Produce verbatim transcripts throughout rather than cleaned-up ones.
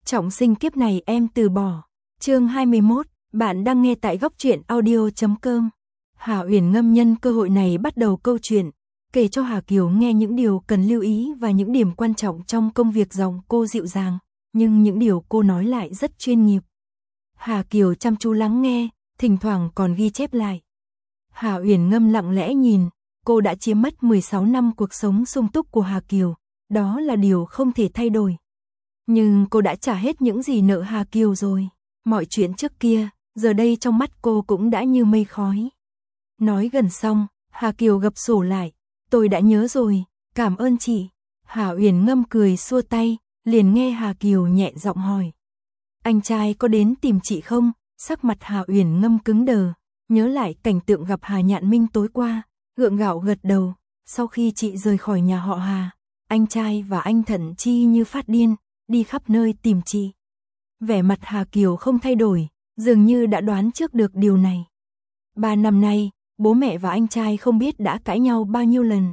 Trọng sinh kiếp này em từ bỏ. Chương hai mươi mốt, bạn đang nghe tại góc truyện audio chấm com. Hà Uyển Ngâm nhân cơ hội này bắt đầu câu chuyện, kể cho Hà Kiều nghe những điều cần lưu ý và những điểm quan trọng trong công việc. Giọng cô dịu dàng, nhưng những điều cô nói lại rất chuyên nghiệp. Hà Kiều chăm chú lắng nghe, thỉnh thoảng còn ghi chép lại. Hà Uyển Ngâm lặng lẽ nhìn, cô đã chiếm mất mười sáu năm cuộc sống sung túc của Hà Kiều, đó là điều không thể thay đổi. Nhưng cô đã trả hết những gì nợ Hà Kiều rồi. Mọi chuyện trước kia, giờ đây trong mắt cô cũng đã như mây khói. Nói gần xong, Hà Kiều gập sổ lại. Tôi đã nhớ rồi, cảm ơn chị. Hà Uyển Ngâm cười xua tay, liền nghe Hà Kiều nhẹ giọng hỏi. Anh trai có đến tìm chị không? Sắc mặt Hà Uyển Ngâm cứng đờ, nhớ lại cảnh tượng gặp Hà Nhạn Minh tối qua, gượng gạo gật đầu. Sau khi chị rời khỏi nhà họ Hà, anh trai và anh Thận Chi như phát điên, đi khắp nơi tìm chị. Vẻ mặt Hà Kiều không thay đổi, dường như đã đoán trước được điều này. Ba năm nay, bố mẹ và anh trai không biết đã cãi nhau bao nhiêu lần.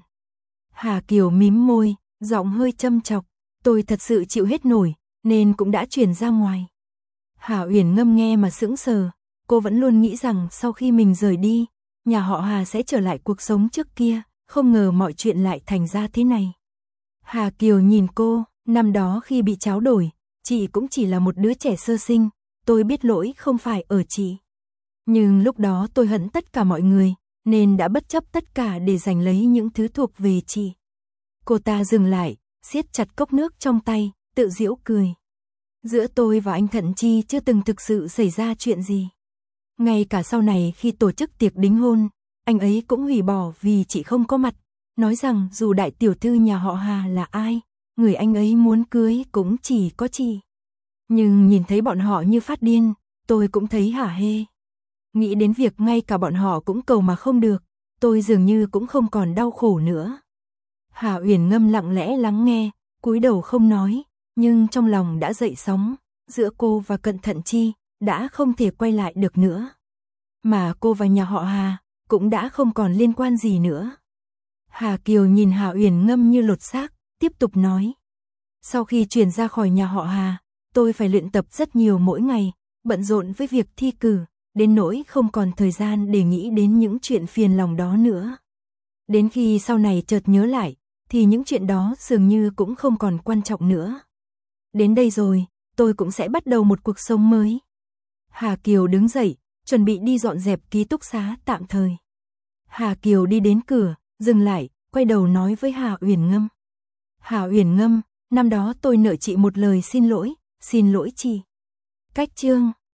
Hà Kiều mím môi, giọng hơi châm chọc. Tôi thật sự chịu hết nổi, nên cũng đã chuyển ra ngoài. Hà Uyển Ngâm nghe mà sững sờ. Cô vẫn luôn nghĩ rằng sau khi mình rời đi, nhà họ Hà sẽ trở lại cuộc sống trước kia. Không ngờ mọi chuyện lại thành ra thế này. Hà Kiều nhìn cô. Năm đó khi bị tráo đổi, chị cũng chỉ là một đứa trẻ sơ sinh. Tôi biết lỗi không phải ở chị. Nhưng lúc đó tôi hận tất cả mọi người, nên đã bất chấp tất cả để giành lấy những thứ thuộc về chị. Cô ta dừng lại, siết chặt cốc nước trong tay, tự giễu cười. Giữa tôi và anh Thận Chi chưa từng thực sự xảy ra chuyện gì. Ngay cả sau này khi tổ chức tiệc đính hôn, anh ấy cũng hủy bỏ vì chị không có mặt. Nói rằng dù đại tiểu thư nhà họ Hà là ai, người anh ấy muốn cưới cũng chỉ có chị. Nhưng nhìn thấy bọn họ như phát điên, tôi cũng thấy hả hê. Nghĩ đến việc ngay cả bọn họ cũng cầu mà không được, tôi dường như cũng không còn đau khổ nữa. Hà Uyển Ngâm lặng lẽ lắng nghe, cúi đầu không nói, nhưng trong lòng đã dậy sóng. Giữa cô và Cận Thận Chi đã không thể quay lại được nữa. Mà cô và nhà họ Hà cũng đã không còn liên quan gì nữa. Hà Kiều nhìn Hà Uyển Ngâm như lột xác, tiếp tục nói. Sau khi chuyển ra khỏi nhà họ Hà, tôi phải luyện tập rất nhiều mỗi ngày, bận rộn với việc thi cử, đến nỗi không còn thời gian để nghĩ đến những chuyện phiền lòng đó nữa. Đến khi sau này chợt nhớ lại, thì những chuyện đó dường như cũng không còn quan trọng nữa. Đến đây rồi, tôi cũng sẽ bắt đầu một cuộc sống mới. Hà Kiều đứng dậy, chuẩn bị đi dọn dẹp ký túc xá tạm thời. Hà Kiều đi đến cửa, dừng lại, quay đầu nói với Hà Uyển Ngâm. Hà Uyển Ngâm, năm đó tôi nợ chị một lời xin lỗi, xin lỗi chị. Cách chương